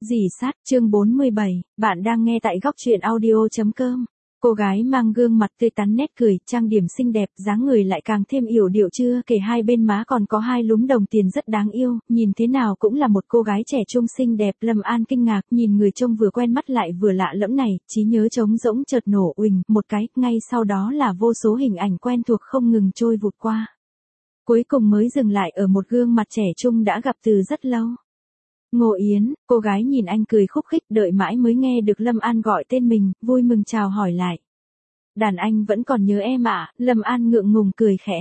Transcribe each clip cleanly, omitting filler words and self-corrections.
Rỉ sắt, chương 47, bạn đang nghe tại góc truyện audio.com. Cô gái mang gương mặt tươi tắn nét cười, trang điểm xinh đẹp, dáng người lại càng thêm yểu điệu, chưa kể hai bên má còn có hai lúm đồng tiền rất đáng yêu, nhìn thế nào cũng là một cô gái trẻ trung xinh đẹp. Lâm An kinh ngạc, nhìn người trông vừa quen mắt lại vừa lạ lẫm này, trí nhớ trống rỗng chợt nổ uỳnh một cái, ngay sau đó là vô số hình ảnh quen thuộc không ngừng trôi vụt qua. Cuối cùng mới dừng lại ở một gương mặt trẻ trung đã gặp từ rất lâu. Ngô Yến, cô gái nhìn anh cười khúc khích, đợi mãi mới nghe được Lâm An gọi tên mình, vui mừng chào hỏi lại. Đàn anh vẫn còn nhớ em ạ. Lâm An ngượng ngùng cười khẽ.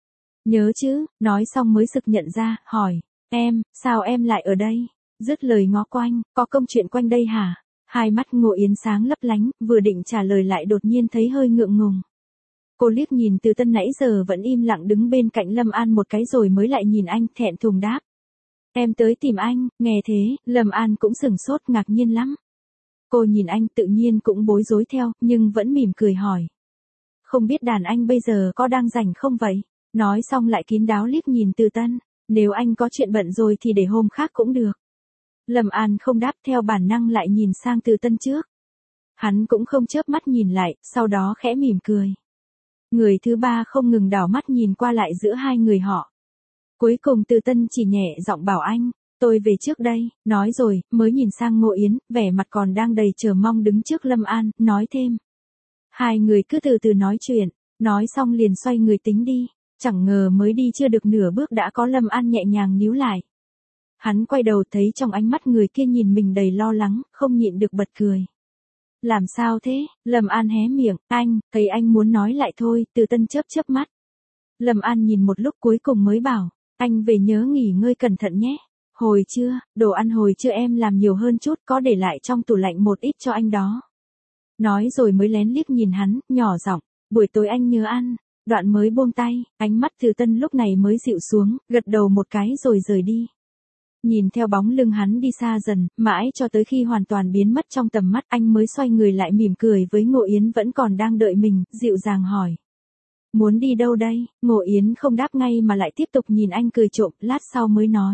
Nhớ chứ, nói xong mới sực nhận ra, hỏi, em, sao em lại ở đây? Dứt lời ngó quanh, có công chuyện quanh đây hả? Hai mắt Ngô Yến sáng lấp lánh, vừa định trả lời lại đột nhiên thấy hơi ngượng ngùng. Cô liếc nhìn Từ Tân nãy giờ vẫn im lặng đứng bên cạnh Lâm An một cái rồi mới lại nhìn anh, thẹn thùng đáp. Em tới tìm anh. Nghe thế, Lâm An cũng sửng sốt, ngạc nhiên lắm. Cô nhìn anh tự nhiên cũng bối rối theo, nhưng vẫn mỉm cười hỏi. Không biết đàn anh bây giờ có đang rảnh không vậy? Nói xong lại kín đáo liếc nhìn Từ Tân. Nếu anh có chuyện bận rồi thì để hôm khác cũng được. Lâm An không đáp, theo bản năng lại nhìn sang Từ Tân trước. Hắn cũng không chớp mắt nhìn lại, sau đó khẽ mỉm cười. Người thứ ba không ngừng đảo mắt nhìn qua lại giữa hai người họ. Cuối cùng Từ Tân chỉ nhẹ giọng bảo anh, tôi về trước đây. Nói rồi, mới nhìn sang Ngô Yến, vẻ mặt còn đang đầy chờ mong đứng trước Lâm An, nói thêm. Hai người cứ từ từ nói chuyện, nói xong liền xoay người tính đi. Chẳng ngờ mới đi chưa được nửa bước đã có Lâm An nhẹ nhàng níu lại. Hắn quay đầu thấy trong ánh mắt người kia nhìn mình đầy lo lắng, không nhịn được bật cười. Làm sao thế? Lâm An hé miệng, anh, thấy anh muốn nói lại thôi. Từ Tân chớp chớp mắt. Lâm An nhìn một lúc cuối cùng mới bảo. Anh về nhớ nghỉ ngơi cẩn thận nhé. Hồi trưa, đồ ăn hồi trưa em làm nhiều hơn chút, có để lại trong tủ lạnh một ít cho anh đó. Nói rồi mới lén liếc nhìn hắn, nhỏ giọng, buổi tối anh nhớ ăn. Đoạn mới buông tay, ánh mắt Từ Tân lúc này mới dịu xuống, gật đầu một cái rồi rời đi. Nhìn theo bóng lưng hắn đi xa dần, mãi cho tới khi hoàn toàn biến mất trong tầm mắt, anh mới xoay người lại mỉm cười với Ngô Yến vẫn còn đang đợi mình, dịu dàng hỏi. Muốn đi đâu đây? Ngô Yến không đáp ngay mà lại tiếp tục nhìn anh cười trộm, lát sau mới nói.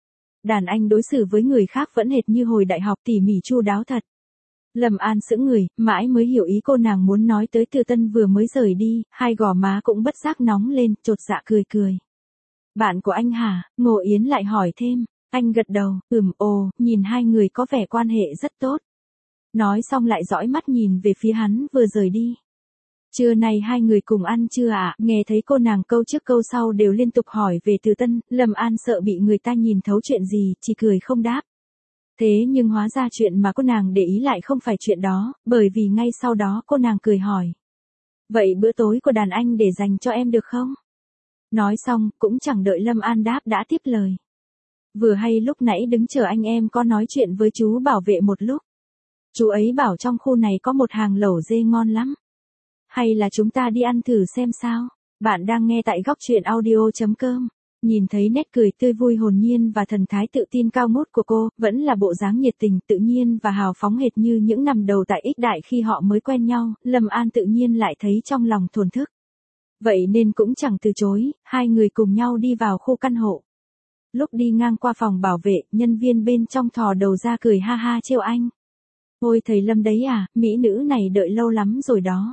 Đàn anh đối xử với người khác vẫn hệt như hồi đại học, tỉ mỉ chu đáo thật. Lâm An sững người, mãi mới hiểu ý cô nàng muốn nói tới. Từ Tân vừa mới rời đi, hai gò má cũng bất giác nóng lên, chột dạ cười cười. Bạn của anh hả? Ngô Yến lại hỏi thêm. Anh gật đầu, ồ, nhìn hai người có vẻ quan hệ rất tốt. Nói xong lại dõi mắt nhìn về phía hắn vừa rời đi. Trưa nay hai người cùng ăn chưa ạ? Nghe thấy cô nàng câu trước câu sau đều liên tục hỏi về Từ Tân, Lâm An sợ bị người ta nhìn thấu chuyện gì, chỉ cười không đáp. Thế nhưng hóa ra chuyện mà cô nàng để ý lại không phải chuyện đó, bởi vì ngay sau đó cô nàng cười hỏi. Vậy bữa tối của đàn anh để dành cho em được không? Nói xong, cũng chẳng đợi Lâm An đáp đã tiếp lời. Vừa hay lúc nãy đứng chờ anh em có nói chuyện với chú bảo vệ một lúc. Chú ấy bảo trong khu này có một hàng lẩu dê ngon lắm. Hay là chúng ta đi ăn thử xem sao? Bạn đang nghe tại góc truyện audio.com. Nhìn thấy nét cười tươi vui hồn nhiên và thần thái tự tin cao ngút của cô, vẫn là bộ dáng nhiệt tình tự nhiên và hào phóng hệt như những năm đầu tại Ích Đại khi họ mới quen nhau, Lâm An tự nhiên lại thấy trong lòng thổn thức. Vậy nên cũng chẳng từ chối, hai người cùng nhau đi vào khu căn hộ. Lúc đi ngang qua phòng bảo vệ, nhân viên bên trong thò đầu ra cười ha ha trêu anh. Ôi thầy Lâm đấy à, mỹ nữ này đợi lâu lắm rồi đó.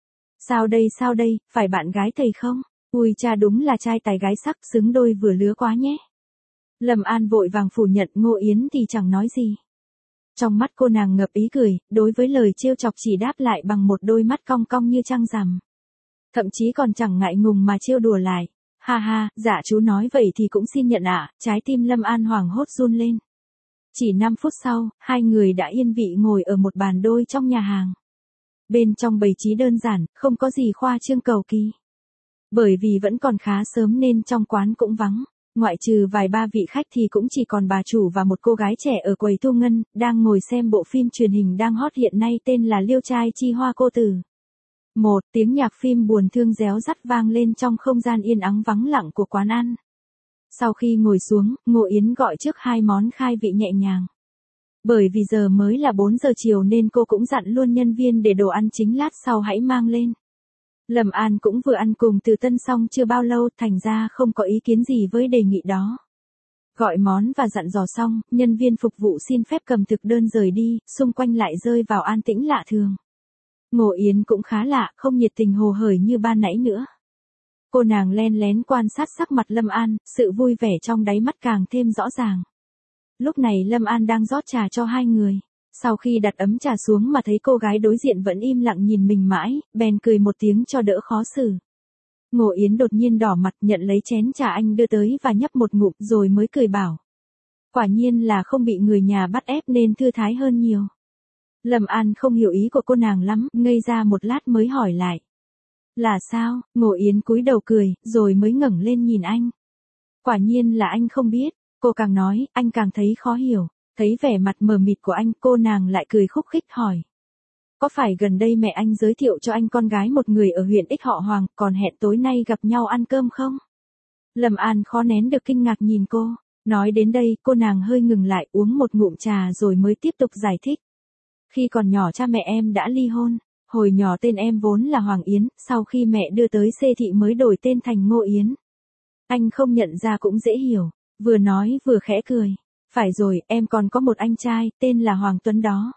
Sao đây, phải bạn gái thầy không? Ui cha, đúng là trai tài gái sắc, xứng đôi vừa lứa quá nhé. Lâm An vội vàng phủ nhận. Ngô Yến thì chẳng nói gì. Trong mắt cô nàng ngập ý cười, đối với lời trêu chọc chỉ đáp lại bằng một đôi mắt cong cong như trăng rằm. Thậm chí còn chẳng ngại ngùng mà trêu đùa lại. Ha ha, dạ chú nói vậy thì cũng xin nhận ạ. Trái tim Lâm An hoảng hốt run lên. Chỉ 5 phút sau, hai người đã yên vị ngồi ở một bàn đôi trong nhà hàng. Bên trong bày trí đơn giản, không có gì khoa trương cầu kỳ. Bởi vì vẫn còn khá sớm nên trong quán cũng vắng, ngoại trừ vài ba vị khách thì cũng chỉ còn bà chủ và một cô gái trẻ ở quầy thu ngân, đang ngồi xem bộ phim truyền hình đang hot hiện nay tên là Liêu trai chi hoa cô tử. Một tiếng nhạc phim buồn thương réo rắt vang lên trong không gian yên ắng vắng lặng của quán ăn. Sau khi ngồi xuống, Ngô Yến gọi trước 2 món khai vị nhẹ nhàng. Bởi vì giờ mới là 4 giờ chiều nên cô cũng dặn luôn nhân viên để đồ ăn chính lát sau hãy mang lên. Lâm An cũng vừa ăn cùng Từ Tân xong chưa bao lâu, thành ra không có ý kiến gì với đề nghị đó. Gọi món và dặn dò xong, nhân viên phục vụ xin phép cầm thực đơn rời đi, xung quanh lại rơi vào an tĩnh lạ thường. Ngô Yến cũng khá lạ, không nhiệt tình hồ hởi như ban nãy nữa. Cô nàng len lén quan sát sắc mặt Lâm An, sự vui vẻ trong đáy mắt càng thêm rõ ràng. Lúc này Lâm An đang rót trà cho hai người. Sau khi đặt ấm trà xuống mà thấy cô gái đối diện vẫn im lặng nhìn mình mãi, bèn cười một tiếng cho đỡ khó xử. Ngô Yến đột nhiên đỏ mặt nhận lấy chén trà anh đưa tới và nhấp một ngụm rồi mới cười bảo. Quả nhiên là không bị người nhà bắt ép nên thư thái hơn nhiều. Lâm An không hiểu ý của cô nàng lắm, ngây ra một lát mới hỏi lại. Là sao? Ngô Yến cúi đầu cười, rồi mới ngẩng lên nhìn anh. Quả nhiên là anh không biết, cô càng nói, anh càng thấy khó hiểu. Thấy vẻ mặt mờ mịt của anh, cô nàng lại cười khúc khích hỏi. Có phải gần đây mẹ anh giới thiệu cho anh con gái một người ở huyện X họ Hoàng, còn hẹn tối nay gặp nhau ăn cơm không? Lâm An khó nén được kinh ngạc nhìn cô. Nói đến đây, cô nàng hơi ngừng lại uống một ngụm trà rồi mới tiếp tục giải thích. Khi còn nhỏ cha mẹ em đã ly hôn. Hồi nhỏ tên em vốn là Hoàng Yến, sau khi mẹ đưa tới xê thị mới đổi tên thành Ngô Yến. Anh không nhận ra cũng dễ hiểu, vừa nói vừa khẽ cười. Phải rồi, em còn có một anh trai, tên là Hoàng Tuấn đó.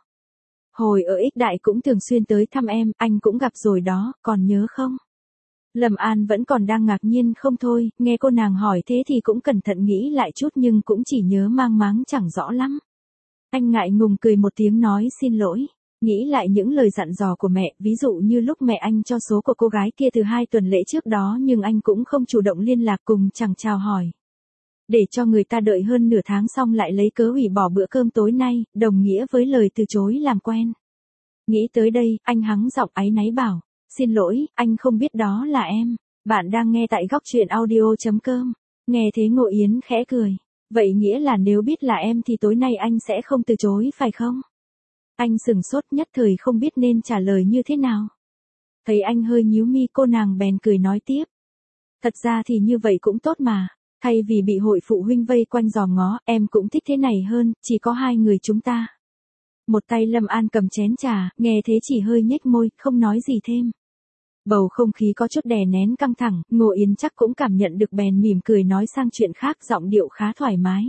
Hồi ở X Đại cũng thường xuyên tới thăm em, anh cũng gặp rồi đó, còn nhớ không? Lâm An vẫn còn đang ngạc nhiên không thôi, nghe cô nàng hỏi thế thì cũng cẩn thận nghĩ lại chút nhưng cũng chỉ nhớ mang máng chẳng rõ lắm. Anh ngại ngùng cười một tiếng nói xin lỗi. Nghĩ lại những lời dặn dò của mẹ, ví dụ như lúc mẹ anh cho số của cô gái kia từ 2 tuần lễ trước đó nhưng anh cũng không chủ động liên lạc cùng chẳng chào hỏi. Để cho người ta đợi hơn nửa tháng xong lại lấy cớ hủy bỏ bữa cơm tối nay, đồng nghĩa với lời từ chối làm quen. Nghĩ tới đây, anh hắng giọng áy náy bảo, xin lỗi, anh không biết đó là em. Bạn đang nghe tại góc truyện audio.com. Nghe thế Ngô Yến khẽ cười. Vậy nghĩa là nếu biết là em thì tối nay anh sẽ không từ chối phải không? Anh sừng sốt nhất thời không biết nên trả lời như thế nào. Thấy anh hơi nhíu mi cô nàng bèn cười nói tiếp. Thật ra thì như vậy cũng tốt mà. Thay vì bị hội phụ huynh vây quanh dòm ngó, em cũng thích thế này hơn, chỉ có hai người chúng ta. Một tay Lâm An cầm chén trà, nghe thế chỉ hơi nhếch môi, không nói gì thêm. Bầu không khí có chút đè nén căng thẳng, Ngô Yến chắc cũng cảm nhận được bèn mỉm cười nói sang chuyện khác giọng điệu khá thoải mái.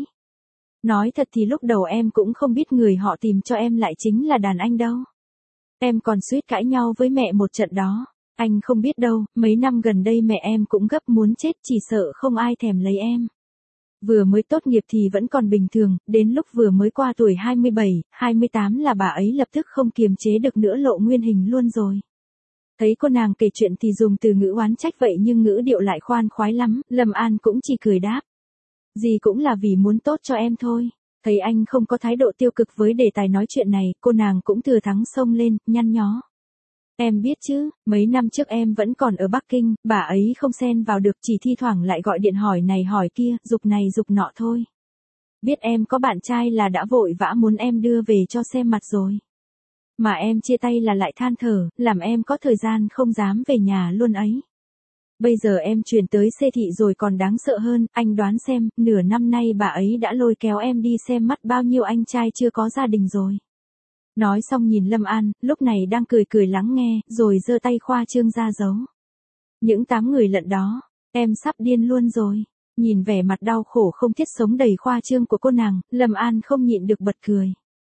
Nói thật thì lúc đầu em cũng không biết người họ tìm cho em lại chính là đàn anh đâu. Em còn suýt cãi nhau với mẹ một trận đó. Anh không biết đâu, mấy năm gần đây mẹ em cũng gấp muốn chết chỉ sợ không ai thèm lấy em. Vừa mới tốt nghiệp thì vẫn còn bình thường, đến lúc vừa mới qua tuổi 27, 28 là bà ấy lập tức không kiềm chế được nữa lộ nguyên hình luôn rồi. Thấy cô nàng kể chuyện thì dùng từ ngữ oán trách vậy nhưng ngữ điệu lại khoan khoái lắm, Lâm An cũng chỉ cười đáp. Gì cũng là vì muốn tốt cho em thôi. Thấy anh không có thái độ tiêu cực với đề tài nói chuyện này, cô nàng cũng thừa thắng xông lên, nhăn nhó. Em biết chứ, mấy năm trước em vẫn còn ở Bắc Kinh, bà ấy không xen vào được chỉ thi thoảng lại gọi điện hỏi này hỏi kia, giục này giục nọ thôi. Biết em có bạn trai là đã vội vã muốn em đưa về cho xem mặt rồi. Mà em chia tay là lại than thở, làm em có thời gian không dám về nhà luôn ấy. Bây giờ em chuyển tới xê thị rồi còn đáng sợ hơn, anh đoán xem, nửa năm nay bà ấy đã lôi kéo em đi xem mắt bao nhiêu anh trai chưa có gia đình rồi. Nói xong nhìn Lâm An, lúc này đang cười cười lắng nghe, rồi giơ tay khoa trương ra giấu. Những 8 người lận đó, em sắp điên luôn rồi. Nhìn vẻ mặt đau khổ không thiết sống đầy khoa trương của cô nàng, Lâm An không nhịn được bật cười.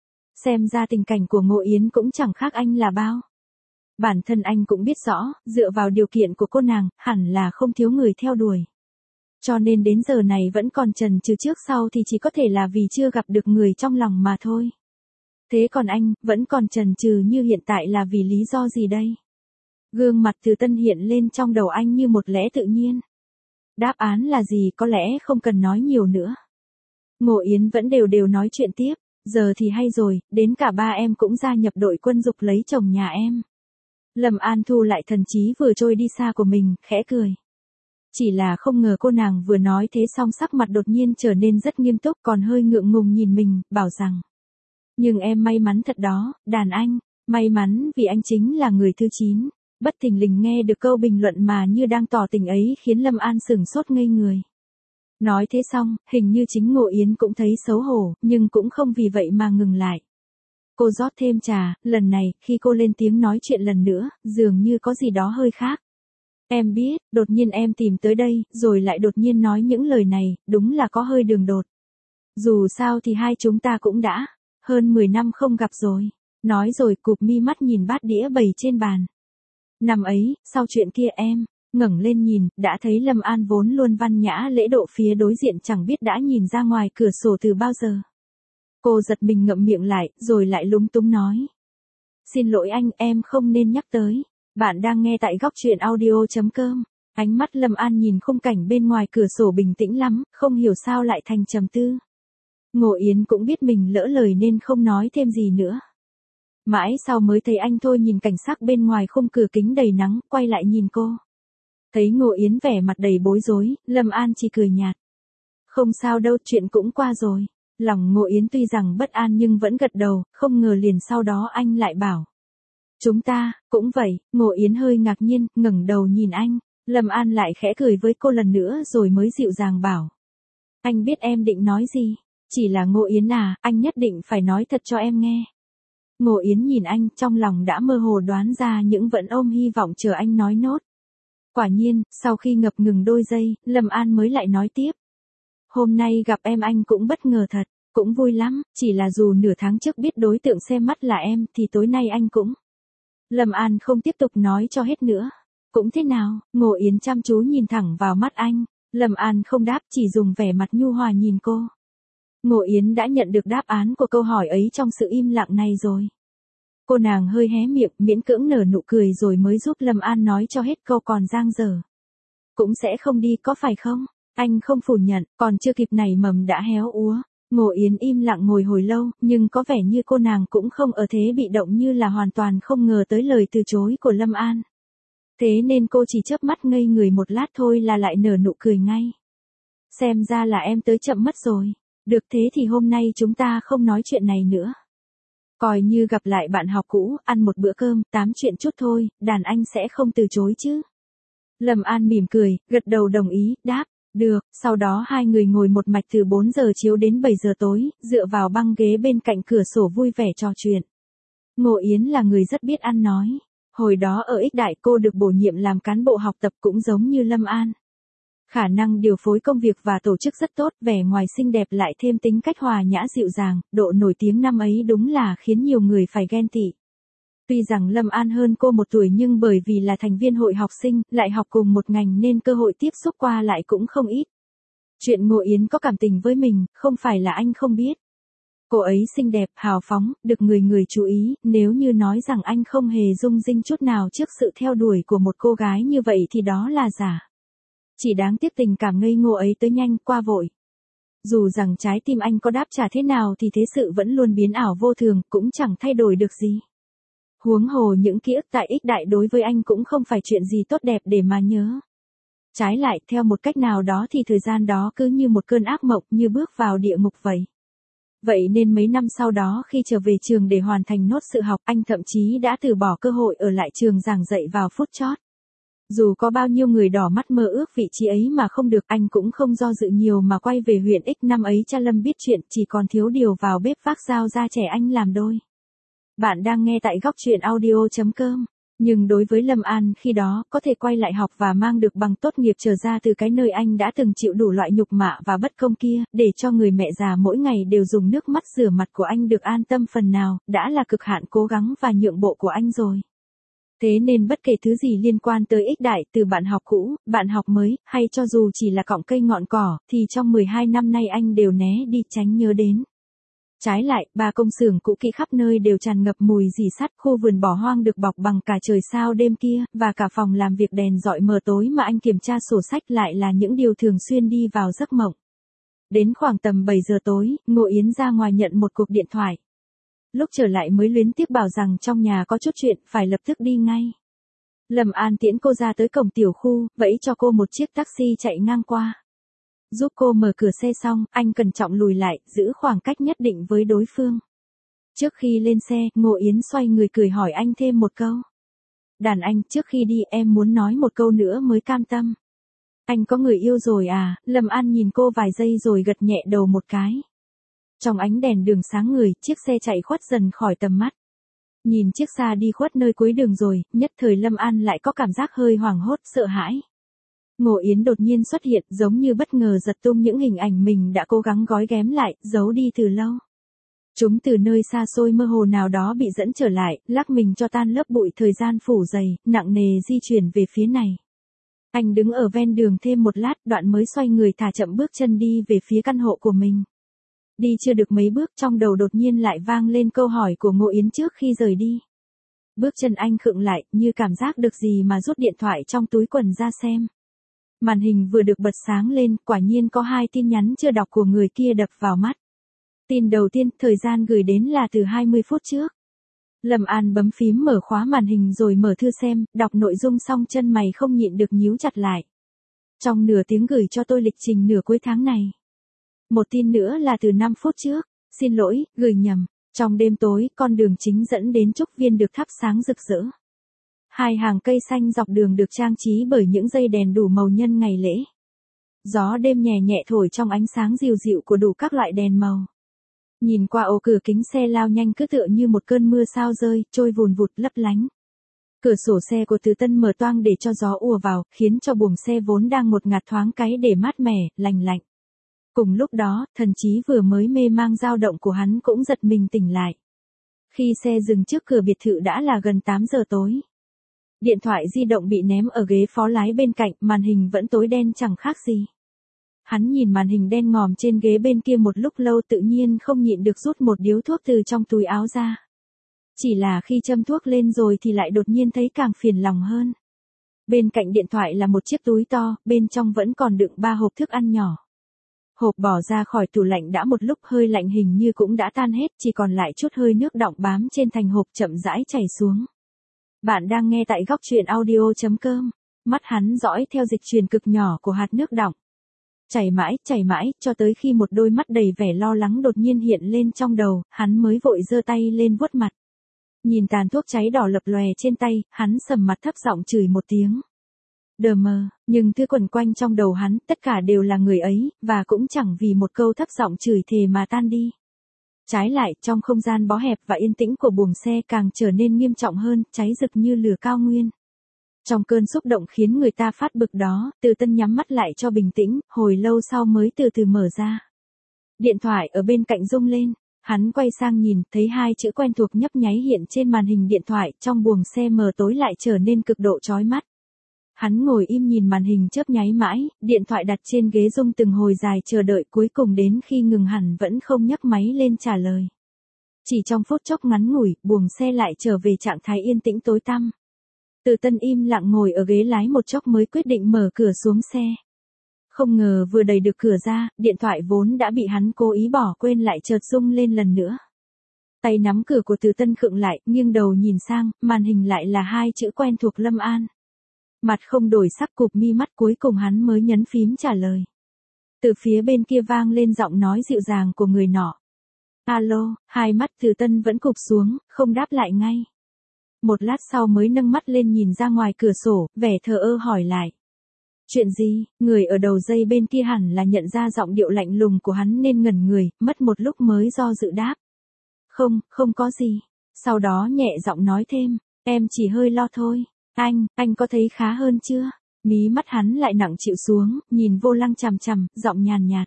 Xem ra tình cảnh của Ngô Yến cũng chẳng khác anh là bao. Bản thân anh cũng biết rõ, dựa vào điều kiện của cô nàng, hẳn là không thiếu người theo đuổi. Cho nên đến giờ này vẫn còn chần chừ trước sau thì chỉ có thể là vì chưa gặp được người trong lòng mà thôi. Thế còn anh, vẫn còn chần chừ như hiện tại là vì lý do gì đây? Gương mặt Từ Tân hiện lên trong đầu anh như một lẽ tự nhiên. Đáp án là gì có lẽ không cần nói nhiều nữa. Ngô Yến vẫn đều nói chuyện tiếp, giờ thì hay rồi, đến cả ba em cũng gia nhập đội quân dục lấy chồng nhà em. Lâm An thu lại thần trí vừa trôi đi xa của mình, khẽ cười. Chỉ là không ngờ cô nàng vừa nói thế xong sắc mặt đột nhiên trở nên rất nghiêm túc còn hơi ngượng ngùng nhìn mình, bảo rằng. Nhưng em may mắn thật đó, đàn anh, may mắn vì anh chính là người thứ 9. Bất thình lình nghe được câu bình luận mà như đang tỏ tình ấy khiến Lâm An sửng sốt ngây người. Nói thế xong, hình như chính Ngô Yến cũng thấy xấu hổ, nhưng cũng không vì vậy mà ngừng lại. Cô rót thêm trà, lần này, khi cô lên tiếng nói chuyện lần nữa, dường như có gì đó hơi khác. Em biết, đột nhiên em tìm tới đây, rồi lại đột nhiên nói những lời này, đúng là có hơi đường đột. Dù sao thì hai chúng ta cũng đã hơn 10 năm không gặp rồi. Nói rồi cụp mi mắt nhìn bát đĩa bày trên bàn. Năm ấy, sau chuyện kia em ngẩng lên nhìn, đã thấy Lâm An vốn luôn văn nhã lễ độ phía đối diện chẳng biết đã nhìn ra ngoài cửa sổ từ bao giờ. Cô giật mình ngậm miệng lại, rồi lại lúng túng nói. Xin lỗi anh, em không nên nhắc tới. Bạn đang nghe tại góc truyện audio.com. Ánh mắt Lâm An nhìn khung cảnh bên ngoài cửa sổ bình tĩnh lắm, không hiểu sao lại thành trầm tư. Ngô Yến cũng biết mình lỡ lời nên không nói thêm gì nữa. Mãi sau mới thấy anh thôi nhìn cảnh sắc bên ngoài khung cửa kính đầy nắng, quay lại nhìn cô. Thấy Ngô Yến vẻ mặt đầy bối rối, Lâm An chỉ cười nhạt. Không sao đâu, chuyện cũng qua rồi. Lòng Ngô Yến tuy rằng bất an nhưng vẫn gật đầu, không ngờ liền sau đó anh lại bảo. Chúng ta, cũng vậy. Ngô Yến hơi ngạc nhiên, ngẩng đầu nhìn anh. Lâm An lại khẽ cười với cô lần nữa rồi mới dịu dàng bảo. Anh biết em định nói gì. Chỉ là Ngô Yến à, anh nhất định phải nói thật cho em nghe. Ngô Yến nhìn anh, trong lòng đã mơ hồ đoán ra những vẫn ôm hy vọng chờ anh nói nốt. Quả nhiên, sau khi ngập ngừng đôi giây, Lâm An mới lại nói tiếp. Hôm nay gặp em anh cũng bất ngờ thật, cũng vui lắm, chỉ là dù nửa tháng trước biết đối tượng xem mắt là em thì tối nay anh cũng. Lâm An không tiếp tục nói cho hết nữa. Cũng thế nào? Ngô Yến chăm chú nhìn thẳng vào mắt anh. Lâm An không đáp, chỉ dùng vẻ mặt nhu hòa nhìn cô. Ngô Yến đã nhận được đáp án của câu hỏi ấy trong sự im lặng này rồi. Cô nàng hơi hé miệng, miễn cưỡng nở nụ cười rồi mới giúp Lâm An nói cho hết câu còn dang dở. Cũng sẽ không đi có phải không? Anh không phủ nhận, còn chưa kịp nảy mầm đã héo úa. Ngô Yến im lặng ngồi hồi lâu, nhưng có vẻ như cô nàng cũng không ở thế bị động như là hoàn toàn không ngờ tới lời từ chối của Lâm An. Thế nên cô chỉ chớp mắt ngây người một lát thôi là lại nở nụ cười ngay. Xem ra là em tới chậm mất rồi. Được thế thì hôm nay chúng ta không nói chuyện này nữa. Coi như gặp lại bạn học cũ, ăn một bữa cơm, tám chuyện chút thôi, đàn anh sẽ không từ chối chứ. Lâm An mỉm cười, gật đầu đồng ý, đáp, được, sau đó hai người ngồi một mạch từ 4 giờ chiều đến 7 giờ tối, dựa vào băng ghế bên cạnh cửa sổ vui vẻ trò chuyện. Ngô Yến là người rất biết ăn nói. Hồi đó ở Ích Đại cô được bổ nhiệm làm cán bộ học tập cũng giống như Lâm An. Khả năng điều phối công việc và tổ chức rất tốt, vẻ ngoài xinh đẹp lại thêm tính cách hòa nhã dịu dàng, độ nổi tiếng năm ấy đúng là khiến nhiều người phải ghen tị. Tuy rằng Lâm An hơn cô một tuổi nhưng bởi vì là thành viên hội học sinh, lại học cùng một ngành nên cơ hội tiếp xúc qua lại cũng không ít. Chuyện Ngô Yến có cảm tình với mình, không phải là anh không biết. Cô ấy xinh đẹp, hào phóng, được người người chú ý, nếu như nói rằng anh không hề rung rinh chút nào trước sự theo đuổi của một cô gái như vậy thì đó là giả. Chỉ đáng tiếc tình cảm ngây ngô ấy tới nhanh, qua vội. Dù rằng trái tim anh có đáp trả thế nào thì thế sự vẫn luôn biến ảo vô thường, cũng chẳng thay đổi được gì. Huống hồ những ký ức tại Ích Đại đối với anh cũng không phải chuyện gì tốt đẹp để mà nhớ. Trái lại, theo một cách nào đó thì thời gian đó cứ như một cơn ác mộng, như bước vào địa ngục vậy. Vậy nên mấy năm sau đó khi trở về trường để hoàn thành nốt sự học, anh thậm chí đã từ bỏ cơ hội ở lại trường giảng dạy vào phút chót. Dù có bao nhiêu người đỏ mắt mơ ước vị trí ấy mà không được, anh cũng không do dự nhiều mà quay về huyện X. Năm ấy cha Lâm biết chuyện, chỉ còn thiếu điều vào bếp vác dao ra trẻ anh làm đôi. Bạn đang nghe tại góc truyện audio.com. Nhưng đối với Lâm An khi đó, có thể quay lại học và mang được bằng tốt nghiệp trở ra từ cái nơi anh đã từng chịu đủ loại nhục mạ và bất công kia, để cho người mẹ già mỗi ngày đều dùng nước mắt rửa mặt của anh được an tâm phần nào, đã là cực hạn cố gắng và nhượng bộ của anh rồi. Thế nên bất kể thứ gì liên quan tới Ích Đại, từ bạn học cũ, bạn học mới, hay cho dù chỉ là cọng cây ngọn cỏ, thì trong 12 năm nay anh đều né đi tránh nhớ đến. Trái lại, ba công xưởng cũ kỹ khắp nơi đều tràn ngập mùi rỉ sắt, khu vườn bỏ hoang được bọc bằng cả trời sao đêm kia, và cả phòng làm việc đèn rọi mờ tối mà anh kiểm tra sổ sách lại là những điều thường xuyên đi vào giấc mộng. Đến khoảng tầm 7 giờ tối, Ngô Yến ra ngoài nhận một cuộc điện thoại. Lúc trở lại mới luyến tiếc bảo rằng trong nhà có chút chuyện, phải lập tức đi ngay. Lâm An tiễn cô ra tới cổng tiểu khu, vẫy cho cô một chiếc taxi chạy ngang qua. Giúp cô mở cửa xe xong, anh cẩn trọng lùi lại, giữ khoảng cách nhất định với đối phương. Trước khi lên xe, Ngô Yến xoay người cười hỏi anh thêm một câu. Đàn anh, trước khi đi em muốn nói một câu nữa mới cam tâm. Anh có người yêu rồi à? Lâm An nhìn cô vài giây rồi gật nhẹ đầu một cái. Trong ánh đèn đường sáng người, chiếc xe chạy khuất dần khỏi tầm mắt. Nhìn chiếc xa đi khuất nơi cuối đường rồi, nhất thời Lâm An lại có cảm giác hơi hoảng hốt, sợ hãi. Ngô Yến đột nhiên xuất hiện giống như bất ngờ giật tung những hình ảnh mình đã cố gắng gói ghém lại, giấu đi từ lâu. Chúng từ nơi xa xôi mơ hồ nào đó bị dẫn trở lại, lắc mình cho tan lớp bụi thời gian phủ dày, nặng nề di chuyển về phía này. Anh đứng ở ven đường thêm một lát, đoạn mới xoay người thả chậm bước chân đi về phía căn hộ của mình. Đi chưa được mấy bước trong đầu đột nhiên lại vang lên câu hỏi của Ngô Yến trước khi rời đi. Bước chân anh khựng lại, như cảm giác được gì mà rút điện thoại trong túi quần ra xem. Màn hình vừa được bật sáng lên, quả nhiên có 2 tin nhắn chưa đọc của người kia đập vào mắt. Tin đầu tiên, thời gian gửi đến là từ 20 phút trước. Lâm An bấm phím mở khóa màn hình rồi mở thư xem, đọc nội dung xong chân mày không nhịn được nhíu chặt lại. Trong nửa tiếng gửi cho tôi lịch trình nửa cuối tháng này. Một tin nữa là từ 5 phút trước. Xin lỗi, gửi nhầm. Trong đêm tối, con đường chính dẫn đến Trúc Viên được thắp sáng rực rỡ. 2 hàng cây xanh dọc đường được trang trí bởi những dây đèn đủ màu nhân ngày lễ. Gió đêm nhẹ nhẹ thổi trong ánh sáng dịu dịu của đủ các loại đèn màu. Nhìn qua ô cửa kính xe lao nhanh cứ tựa như một cơn mưa sao rơi, trôi vùn vụt lấp lánh. Cửa sổ xe của Từ Tân mở toang để cho gió ùa vào, khiến cho buồng xe vốn đang một ngạt thoáng cái để mát mẻ, lành lạnh. Cùng lúc đó, thần trí vừa mới mê mang dao động của hắn cũng giật mình tỉnh lại. Khi xe dừng trước cửa biệt thự đã là gần 8 giờ tối. Điện thoại di động bị ném ở ghế phó lái bên cạnh, màn hình vẫn tối đen chẳng khác gì. Hắn nhìn màn hình đen ngòm trên ghế bên kia một lúc lâu tự nhiên không nhịn được rút một điếu thuốc từ trong túi áo ra. Chỉ là khi châm thuốc lên rồi thì lại đột nhiên thấy càng phiền lòng hơn. Bên cạnh điện thoại là một chiếc túi to, bên trong vẫn còn đựng 3 hộp thức ăn nhỏ. Hộp bỏ ra khỏi tủ lạnh đã một lúc hơi lạnh hình như cũng đã tan hết, chỉ còn lại chút hơi nước đọng bám trên thành hộp chậm rãi chảy xuống. Bạn đang nghe tại góc truyện audio.com. Mắt hắn dõi theo dịch truyền cực nhỏ của hạt nước đọng. Chảy mãi, cho tới khi một đôi mắt đầy vẻ lo lắng đột nhiên hiện lên trong đầu, hắn mới vội giơ tay lên vuốt mặt. Nhìn tàn thuốc cháy đỏ lập lòe trên tay, hắn sầm mặt thấp giọng chửi một tiếng. Đờ mờ, nhưng thứ quẩn quanh trong đầu hắn, tất cả đều là người ấy, và cũng chẳng vì một câu thấp giọng chửi thề mà tan đi. Trái lại, trong không gian bó hẹp và yên tĩnh của buồng xe càng trở nên nghiêm trọng hơn, cháy rực như lửa cao nguyên. Trong cơn xúc động khiến người ta phát bực đó, Từ Tân nhắm mắt lại cho bình tĩnh, hồi lâu sau mới từ từ mở ra. Điện thoại ở bên cạnh rung lên, hắn quay sang nhìn, thấy 2 chữ quen thuộc nhấp nháy hiện trên màn hình điện thoại, trong buồng xe mờ tối lại trở nên cực độ chói mắt. Hắn ngồi im nhìn màn hình chớp nháy mãi, điện thoại đặt trên ghế rung từng hồi dài chờ đợi, cuối cùng đến khi ngừng hẳn vẫn không nhấc máy lên trả lời. Chỉ trong phút chốc ngắn ngủi, buồng xe lại trở về trạng thái yên tĩnh tối tăm. Từ Tân im lặng ngồi ở ghế lái một chốc mới quyết định mở cửa xuống xe. Không ngờ vừa đẩy được cửa ra, điện thoại vốn đã bị hắn cố ý bỏ quên lại chợt rung lên lần nữa. Tay nắm cửa của Từ Tân khựng lại, nghiêng đầu nhìn sang, màn hình lại là 2 chữ quen thuộc Lâm An. Mặt không đổi sắc, cụp mi mắt, cuối cùng hắn mới nhấn phím trả lời. Từ phía bên kia vang lên giọng nói dịu dàng của người nọ. Alo, 2 mắt Từ Tân vẫn cụp xuống, không đáp lại ngay. Một lát sau mới nâng mắt lên nhìn ra ngoài cửa sổ, vẻ thờ ơ hỏi lại. Chuyện gì? Người ở đầu dây bên kia hẳn là nhận ra giọng điệu lạnh lùng của hắn nên ngẩn người, mất một lúc mới do dự đáp. Không có gì. Sau đó nhẹ giọng nói thêm, em chỉ hơi lo thôi. Anh có thấy khá hơn chưa? Mí mắt hắn lại nặng chịu xuống, nhìn vô lăng chằm chằm, giọng nhàn nhạt.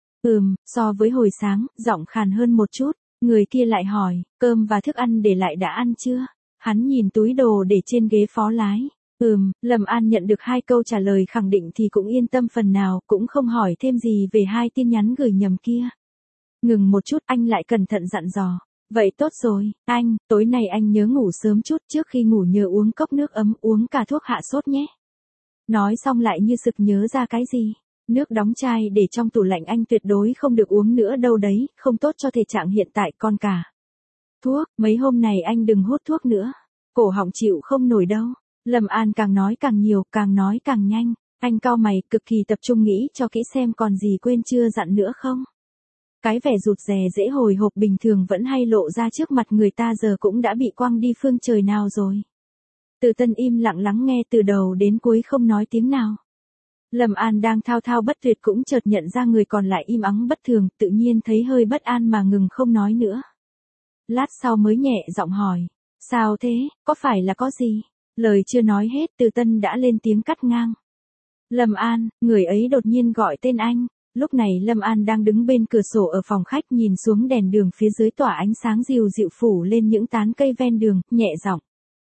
So với hồi sáng, giọng khàn hơn một chút. Người kia lại hỏi, cơm và thức ăn để lại đã ăn chưa? Hắn nhìn túi đồ để trên ghế phó lái. Lâm An nhận được 2 câu trả lời khẳng định thì cũng yên tâm phần nào, cũng không hỏi thêm gì về 2 tin nhắn gửi nhầm kia. Ngừng một chút, anh lại cẩn thận dặn dò. Vậy tốt rồi, anh, tối nay anh nhớ ngủ sớm chút, trước khi ngủ nhớ uống cốc nước ấm, uống cả thuốc hạ sốt nhé. Nói xong lại như sực nhớ ra cái gì. Nước đóng chai để trong tủ lạnh anh tuyệt đối không được uống nữa đâu đấy, không tốt cho thể trạng hiện tại con cả. Thuốc, mấy hôm này anh đừng hút thuốc nữa. Cổ họng chịu không nổi đâu. Lâm An càng nói càng nhiều, càng nói càng nhanh. Anh cau mày, cực kỳ tập trung nghĩ cho kỹ xem còn gì quên chưa dặn nữa không. Cái vẻ rụt rè dễ hồi hộp bình thường vẫn hay lộ ra trước mặt người ta giờ cũng đã bị quăng đi phương trời nào rồi. Từ Tân im lặng lắng nghe từ đầu đến cuối không nói tiếng nào. Lâm An đang thao thao bất tuyệt cũng chợt nhận ra người còn lại im ắng bất thường, tự nhiên thấy hơi bất an mà ngừng không nói nữa. Lát sau mới nhẹ giọng hỏi, sao thế, có phải là có gì? Lời chưa nói hết Từ Tân đã lên tiếng cắt ngang. Lâm An, người ấy đột nhiên gọi tên anh. Lúc này Lâm An đang đứng bên cửa sổ ở phòng khách nhìn xuống đèn đường phía dưới tỏa ánh sáng dịu dịu phủ lên những tán cây ven đường, nhẹ giọng.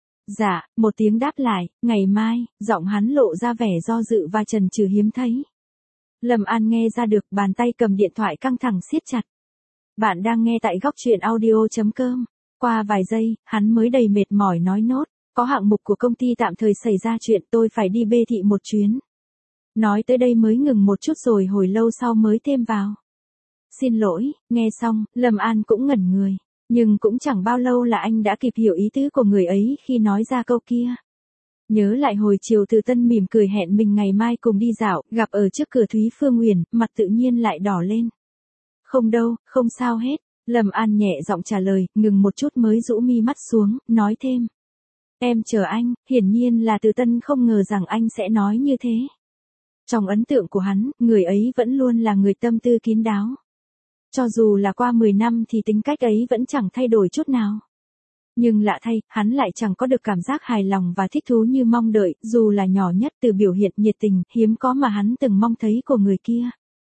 Dạ, một tiếng đáp lại, ngày mai, giọng hắn lộ ra vẻ do dự và chần chừ hiếm thấy. Lâm An nghe ra được, bàn tay cầm điện thoại căng thẳng siết chặt. Bạn đang nghe tại góc truyện audio.com. Qua vài giây, hắn mới đầy mệt mỏi nói nốt, có hạng mục của công ty tạm thời xảy ra chuyện, tôi phải đi bê thị một chuyến. Nói tới đây mới ngừng một chút rồi hồi lâu sau mới thêm vào. Xin lỗi, nghe xong, Lâm An cũng ngẩn người. Nhưng cũng chẳng bao lâu là anh đã kịp hiểu ý tứ của người ấy khi nói ra câu kia. Nhớ lại hồi chiều Từ Tân mỉm cười hẹn mình ngày mai cùng đi dạo, gặp ở trước cửa Thúy Phương Nguyền, mặt tự nhiên lại đỏ lên. Không đâu, không sao hết. Lâm An nhẹ giọng trả lời, ngừng một chút mới rũ mi mắt xuống, nói thêm. Em chờ anh, hiển nhiên là Từ Tân không ngờ rằng anh sẽ nói như thế. Trong ấn tượng của hắn, người ấy vẫn luôn là người tâm tư kín đáo. Cho dù là qua 10 năm thì tính cách ấy vẫn chẳng thay đổi chút nào. Nhưng lạ thay, hắn lại chẳng có được cảm giác hài lòng và thích thú như mong đợi, dù là nhỏ nhất từ biểu hiện nhiệt tình, hiếm có mà hắn từng mong thấy của người kia.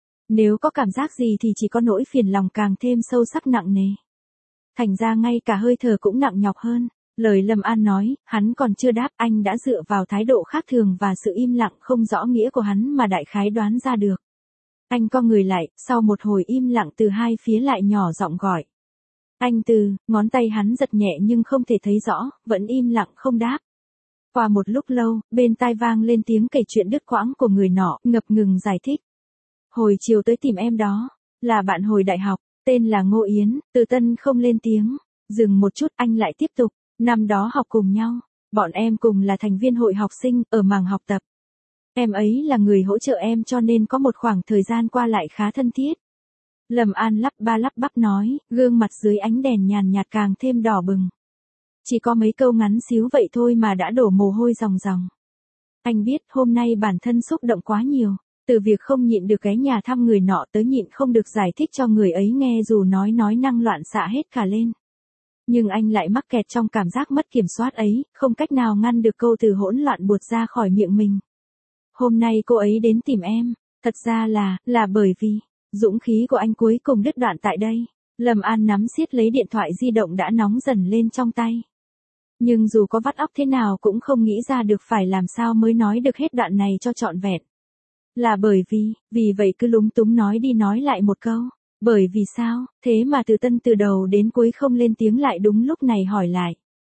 Nếu có cảm giác gì thì chỉ có nỗi phiền lòng càng thêm sâu sắc nặng nề. Thành ra ngay cả hơi thở cũng nặng nhọc hơn. Lời Lâm An nói, hắn còn chưa đáp, anh đã dựa vào thái độ khác thường và sự im lặng không rõ nghĩa của hắn mà đại khái đoán ra được. Anh co người lại, sau một hồi im lặng từ hai phía lại nhỏ giọng gọi. Anh Từ, ngón tay hắn giật nhẹ nhưng không thể thấy rõ, vẫn im lặng không đáp. Qua một lúc lâu, bên tai vang lên tiếng kể chuyện đứt quãng của người nọ, ngập ngừng giải thích. Hồi chiều tới tìm em đó, là bạn hồi đại học, tên là Ngô Yến. Từ Tân không lên tiếng, dừng một chút anh lại tiếp tục, năm đó học cùng nhau, bọn em cùng là thành viên hội học sinh, ở mảng học tập. Em ấy là người hỗ trợ em cho nên có một khoảng thời gian qua lại khá thân thiết. Lâm An lắp ba lắp bắp nói, gương mặt dưới ánh đèn nhàn nhạt càng thêm đỏ bừng. Chỉ có mấy câu ngắn xíu vậy thôi mà đã đổ mồ hôi ròng ròng. Anh biết hôm nay bản thân xúc động quá nhiều, từ việc không nhịn được ghé nhà thăm người nọ tới nhịn không được giải thích cho người ấy nghe dù nói năng loạn xạ hết cả lên. Nhưng anh lại mắc kẹt trong cảm giác mất kiểm soát ấy, không cách nào ngăn được câu từ hỗn loạn buột ra khỏi miệng mình. Hôm nay cô ấy đến tìm em, thật ra là bởi vì, dũng khí của anh cuối cùng đứt đoạn tại đây. Lâm An nắm siết lấy điện thoại di động đã nóng dần lên trong tay. Nhưng dù có vắt óc thế nào cũng không nghĩ ra được phải làm sao mới nói được hết đoạn này cho trọn vẹn. Là bởi vì vậy cứ lúng túng nói đi nói lại một câu. Bởi vì sao, thế mà Từ Tân từ đầu đến cuối không lên tiếng lại đúng lúc này hỏi lại.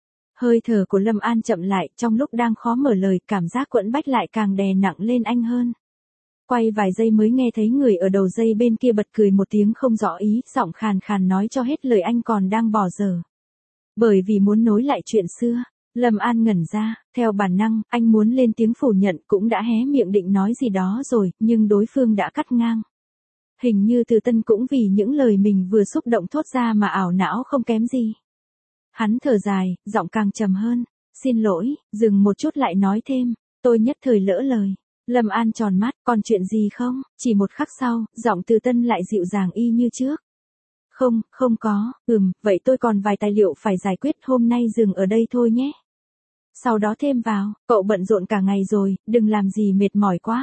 Hơi thở của Lâm An chậm lại, trong lúc đang khó mở lời, cảm giác quẫn bách lại càng đè nặng lên anh hơn. Quay vài giây mới nghe thấy người ở đầu dây bên kia bật cười một tiếng không rõ ý, giọng khàn khàn nói cho hết lời anh còn đang bỏ dở. Bởi vì muốn nối lại chuyện xưa. Lâm An ngẩn ra, theo bản năng, anh muốn lên tiếng phủ nhận, cũng đã hé miệng định nói gì đó rồi, nhưng đối phương đã cắt ngang. Hình như Từ Tân cũng vì những lời mình vừa xúc động thốt ra mà ảo não không kém gì. Hắn thở dài, giọng càng trầm hơn. Xin lỗi, dừng một chút lại nói thêm. Tôi nhất thời lỡ lời. Lâm An tròn mắt, còn chuyện gì không? Chỉ một khắc sau, giọng Từ Tân lại dịu dàng y như trước. Không có, vậy tôi còn vài tài liệu phải giải quyết, hôm nay dừng ở đây thôi nhé. Sau đó thêm vào, cậu bận rộn cả ngày rồi, đừng làm gì mệt mỏi quá.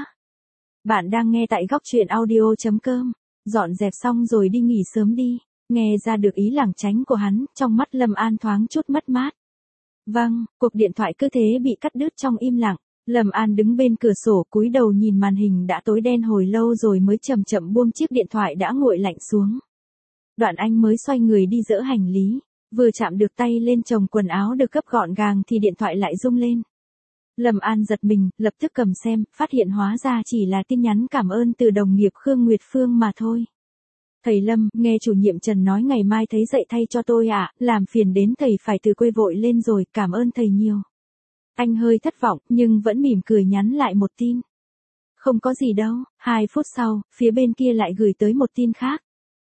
Bạn đang nghe tại góc truyện audio.com, dọn dẹp xong rồi đi nghỉ sớm đi. Nghe ra được ý lảng tránh của hắn, trong mắt Lâm An thoáng chút mất mát. Vâng, cuộc điện thoại cứ thế bị cắt đứt trong im lặng. Lâm An đứng bên cửa sổ cúi đầu nhìn màn hình đã tối đen hồi lâu rồi mới chậm chậm buông chiếc điện thoại đã nguội lạnh xuống. Đoạn anh mới xoay người đi dỡ hành lý, vừa chạm được tay lên chồng quần áo được gấp gọn gàng thì điện thoại lại rung lên. Lâm An giật mình, lập tức cầm xem, phát hiện hóa ra chỉ là tin nhắn cảm ơn từ đồng nghiệp Khương Nguyệt Phương mà thôi. Thầy Lâm, nghe chủ nhiệm Trần nói ngày mai thấy dậy thay cho tôi ạ, làm phiền đến thầy phải từ quê vội lên rồi, cảm ơn thầy nhiều. Anh hơi thất vọng, nhưng vẫn mỉm cười nhắn lại một tin. Không có gì đâu, 2 phút sau, phía bên kia lại gửi tới một tin khác.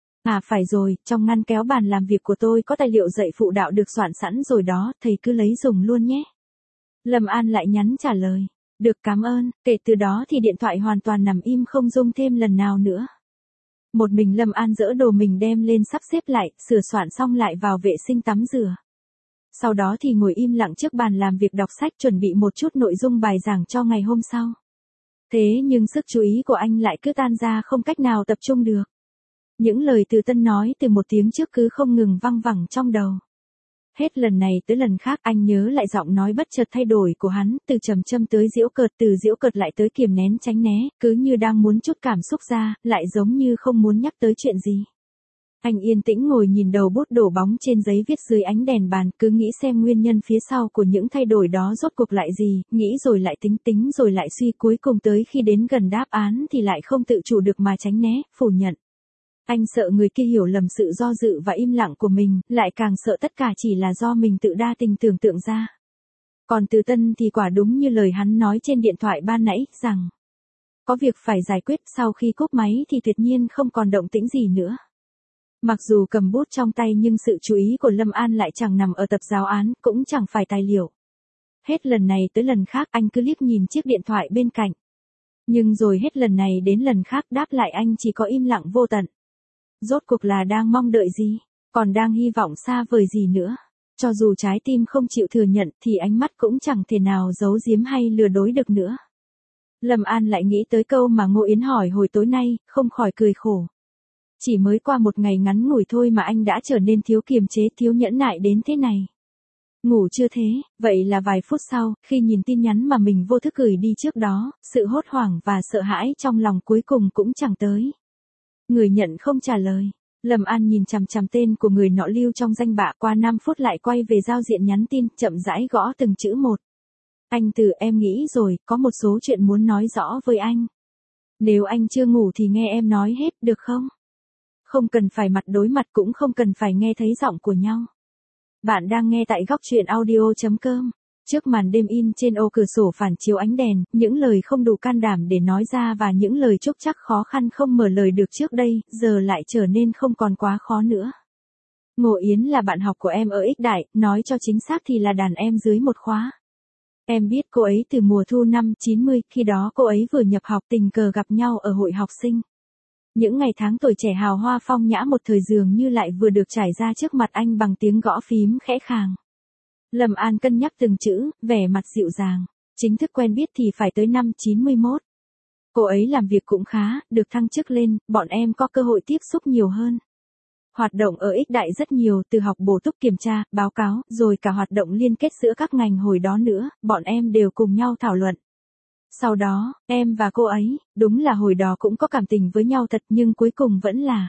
À phải rồi, trong ngăn kéo bàn làm việc của tôi có tài liệu dạy phụ đạo được soạn sẵn rồi đó, thầy cứ lấy dùng luôn nhé. Lâm An lại nhắn trả lời. Được cảm ơn, kể từ đó thì điện thoại hoàn toàn nằm im không rung thêm lần nào nữa. Một mình Lâm An dỡ đồ mình đem lên sắp xếp lại, sửa soạn xong lại vào vệ sinh tắm rửa. Sau đó thì ngồi im lặng trước bàn làm việc đọc sách chuẩn bị một chút nội dung bài giảng cho ngày hôm sau. Thế nhưng sức chú ý của anh lại cứ tan ra không cách nào tập trung được. Những lời Từ Tân nói từ một tiếng trước cứ không ngừng văng vẳng trong đầu. Hết lần này tới lần khác anh nhớ lại giọng nói bất chợt thay đổi của hắn, từ trầm châm tới giễu cợt, từ giễu cợt lại tới kiềm nén tránh né, cứ như đang muốn trút cảm xúc ra, lại giống như không muốn nhắc tới chuyện gì. Anh yên tĩnh ngồi nhìn đầu bút đổ bóng trên giấy viết dưới ánh đèn bàn, cứ nghĩ xem nguyên nhân phía sau của những thay đổi đó rốt cuộc lại gì, nghĩ rồi lại tính rồi lại suy, cuối cùng tới khi đến gần đáp án thì lại không tự chủ được mà tránh né, phủ nhận. Anh sợ người kia hiểu lầm sự do dự và im lặng của mình, lại càng sợ tất cả chỉ là do mình tự đa tình tưởng tượng ra. Còn Từ Tân thì quả đúng như lời hắn nói trên điện thoại ban nãy, rằng có việc phải giải quyết, sau khi cúp máy thì tuyệt nhiên không còn động tĩnh gì nữa. Mặc dù cầm bút trong tay nhưng sự chú ý của Lâm An lại chẳng nằm ở tập giáo án, cũng chẳng phải tài liệu. Hết lần này tới lần khác anh cứ liếc nhìn chiếc điện thoại bên cạnh. Nhưng rồi hết lần này đến lần khác đáp lại anh chỉ có im lặng vô tận. Rốt cuộc là đang mong đợi gì, còn đang hy vọng xa vời gì nữa. Cho dù trái tim không chịu thừa nhận thì ánh mắt cũng chẳng thể nào giấu giếm hay lừa dối được nữa. Lâm An lại nghĩ tới câu mà Ngô Yến hỏi hồi tối nay, không khỏi cười khổ. Chỉ mới qua một ngày ngắn ngủi thôi mà anh đã trở nên thiếu kiềm chế, thiếu nhẫn nại đến thế này. Ngủ chưa thế, vậy là vài phút sau, khi nhìn tin nhắn mà mình vô thức gửi đi trước đó, sự hốt hoảng và sợ hãi trong lòng cuối cùng cũng chẳng tới. Người nhận không trả lời. Lâm An nhìn chằm chằm tên của người nọ lưu trong danh bạ, qua 5 phút lại quay về giao diện nhắn tin, chậm rãi gõ từng chữ một. Anh Từ, em nghĩ rồi, có một số chuyện muốn nói rõ với anh. Nếu anh chưa ngủ thì nghe em nói hết, được không? Không cần phải mặt đối mặt, cũng không cần phải nghe thấy giọng của nhau. Bạn đang nghe tại góc truyện audio.com. Trước màn đêm in trên ô cửa sổ phản chiếu ánh đèn, những lời không đủ can đảm để nói ra và những lời trúc trắc khó khăn không mở lời được trước đây, giờ lại trở nên không còn quá khó nữa. Ngô Yến là bạn học của em ở Ích Đại, nói cho chính xác thì là đàn em dưới một khóa. Em biết cô ấy từ mùa thu năm 90, khi đó cô ấy vừa nhập học, tình cờ gặp nhau ở hội học sinh. Những ngày tháng tuổi trẻ hào hoa phong nhã một thời dường như lại vừa được trải ra trước mặt anh bằng tiếng gõ phím khẽ khàng. Lâm An cân nhắc từng chữ, vẻ mặt dịu dàng. Chính thức quen biết thì phải tới năm 91. Cô ấy làm việc cũng khá, được thăng chức lên, bọn em có cơ hội tiếp xúc nhiều hơn. Hoạt động ở Ích Đại rất nhiều, từ học bổ túc kiểm tra, báo cáo, rồi cả hoạt động liên kết giữa các ngành hồi đó nữa, bọn em đều cùng nhau thảo luận. Sau đó, em và cô ấy, đúng là hồi đó cũng có cảm tình với nhau thật, nhưng cuối cùng vẫn là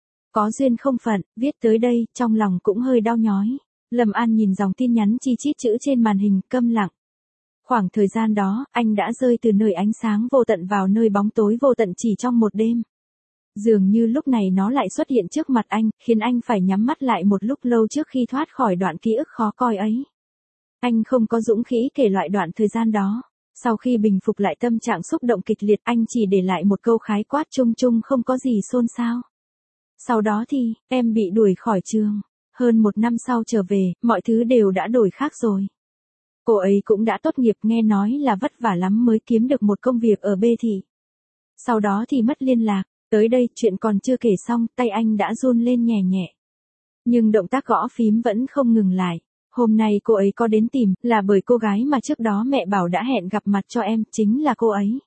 có duyên không phận. Viết tới đây, trong lòng cũng hơi đau nhói. Lâm An nhìn dòng tin nhắn chi chít chữ trên màn hình, câm lặng. Khoảng thời gian đó, anh đã rơi từ nơi ánh sáng vô tận vào nơi bóng tối vô tận chỉ trong một đêm. Dường như lúc này nó lại xuất hiện trước mặt anh, khiến anh phải nhắm mắt lại một lúc lâu trước khi thoát khỏi đoạn ký ức khó coi ấy. Anh không có dũng khí kể lại đoạn thời gian đó. Sau khi bình phục lại tâm trạng xúc động kịch liệt, anh chỉ để lại một câu khái quát chung chung, không có gì xôn xao. Sau đó thì, em bị đuổi khỏi trường. Hơn 1 năm sau trở về, mọi thứ đều đã đổi khác rồi. Cô ấy cũng đã tốt nghiệp, nghe nói là vất vả lắm mới kiếm được một công việc ở B thị. Sau đó thì mất liên lạc. Tới đây, chuyện còn chưa kể xong, tay anh đã run lên nhẹ nhẹ. Nhưng động tác gõ phím vẫn không ngừng lại. Hôm nay cô ấy có đến tìm, là bởi cô gái mà trước đó mẹ bảo đã hẹn gặp mặt cho em, chính là cô ấy.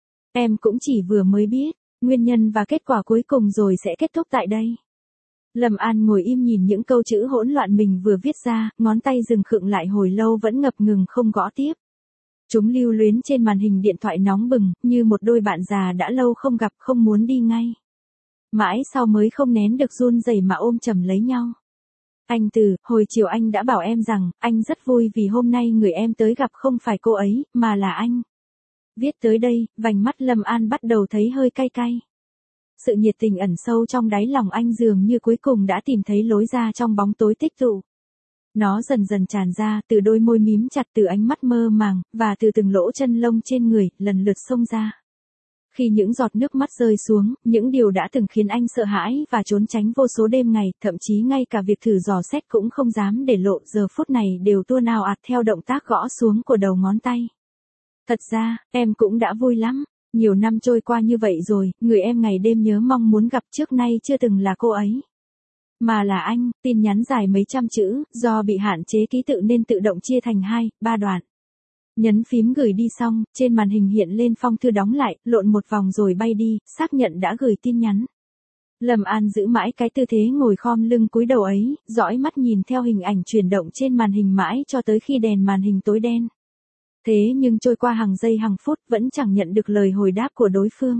Em cũng chỉ vừa mới biết, nguyên nhân và kết quả cuối cùng rồi sẽ kết thúc tại đây. Lâm An ngồi im nhìn những câu chữ hỗn loạn mình vừa viết ra, ngón tay dừng khựng lại hồi lâu vẫn ngập ngừng không gõ tiếp. Chúng lưu luyến trên màn hình điện thoại nóng bừng, như một đôi bạn già đã lâu không gặp, không muốn đi ngay. Mãi sau mới không nén được run rẩy mà ôm chầm lấy nhau. Anh Từ, hồi chiều anh đã bảo em rằng, anh rất vui vì hôm nay người em tới gặp không phải cô ấy, mà là anh. Viết tới đây, vành mắt Lâm An bắt đầu thấy hơi cay cay. Sự nhiệt tình ẩn sâu trong đáy lòng anh dường như cuối cùng đã tìm thấy lối ra trong bóng tối tích tụ. Nó dần dần tràn ra, từ đôi môi mím chặt, từ ánh mắt mơ màng, và từ từng lỗ chân lông trên người, lần lượt xông ra. Khi những giọt nước mắt rơi xuống, những điều đã từng khiến anh sợ hãi và trốn tránh vô số đêm ngày, thậm chí ngay cả việc thử dò xét cũng không dám để lộ, giờ phút này đều tuôn ào ạt theo động tác gõ xuống của đầu ngón tay. Thật ra, em cũng đã vui lắm. Nhiều năm trôi qua như vậy rồi, người em ngày đêm nhớ mong muốn gặp trước nay chưa từng là cô ấy. Mà là anh. Tin nhắn dài mấy trăm chữ, do bị hạn chế ký tự nên tự động chia thành 2, 3 đoạn. Nhấn phím gửi đi xong, trên màn hình hiện lên phong thư đóng lại, lộn một vòng rồi bay đi, xác nhận đã gửi tin nhắn. Lâm An giữ mãi cái tư thế ngồi khom lưng cúi đầu ấy, dõi mắt nhìn theo hình ảnh chuyển động trên màn hình mãi cho tới khi đèn màn hình tối đen. Thế nhưng trôi qua hàng giây hàng phút vẫn chẳng nhận được lời hồi đáp của đối phương.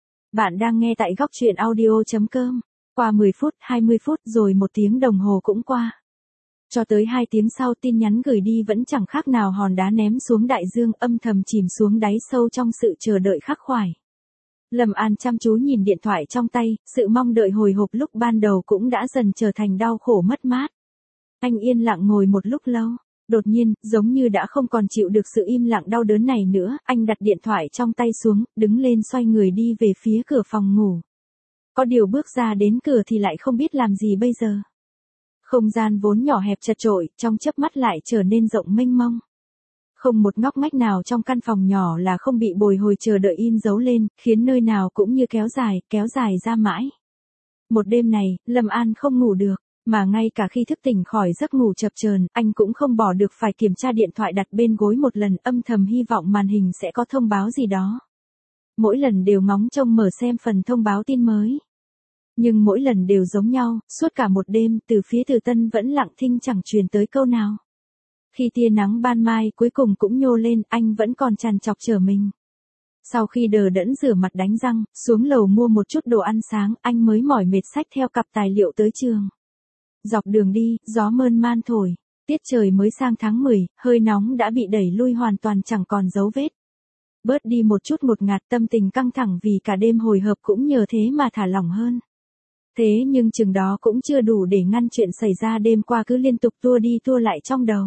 Bạn đang nghe tại góc truyện audio.com. Qua 10 phút, 20 phút rồi 1 tiếng đồng hồ cũng qua. Cho tới 2 tiếng sau tin nhắn gửi đi vẫn chẳng khác nào hòn đá ném xuống đại dương, âm thầm chìm xuống đáy sâu trong sự chờ đợi khắc khoải. Lâm An chăm chú nhìn điện thoại trong tay, sự mong đợi hồi hộp lúc ban đầu cũng đã dần trở thành đau khổ mất mát. Anh yên lặng ngồi một lúc lâu, đột nhiên, giống như đã không còn chịu được sự im lặng đau đớn này nữa, anh đặt điện thoại trong tay xuống, đứng lên xoay người đi về phía cửa phòng ngủ. Có điều bước ra đến cửa thì lại không biết làm gì bây giờ. Không gian vốn nhỏ hẹp chật chội, trong chớp mắt lại trở nên rộng mênh mông. Không một ngóc ngách nào trong căn phòng nhỏ là không bị bồi hồi chờ đợi in dấu lên, khiến nơi nào cũng như kéo dài ra mãi. Một đêm này, Lâm An không ngủ được, mà ngay cả khi thức tỉnh khỏi giấc ngủ chập chờn, anh cũng không bỏ được phải kiểm tra điện thoại đặt bên gối một lần, âm thầm hy vọng màn hình sẽ có thông báo gì đó. Mỗi lần đều ngóng trông mở xem phần thông báo tin mới. Nhưng mỗi lần đều giống nhau, suốt cả một đêm, từ phía Từ Tân vẫn lặng thinh chẳng truyền tới câu nào. Khi tia nắng ban mai cuối cùng cũng nhô lên, anh vẫn còn trằn trọc chờ mình. Sau khi đờ đẫn rửa mặt đánh răng, xuống lầu mua một chút đồ ăn sáng, anh mới mỏi mệt xách theo cặp tài liệu tới trường. Dọc đường đi, gió mơn man thổi, tiết trời mới sang tháng 10, hơi nóng đã bị đẩy lui hoàn toàn chẳng còn dấu vết. Bớt đi một chút ngột ngạt, tâm tình căng thẳng vì cả đêm hồi hộp cũng nhờ thế mà thả lỏng hơn. Thế nhưng chừng đó cũng chưa đủ để ngăn chuyện xảy ra đêm qua cứ liên tục tua đi tua lại trong đầu.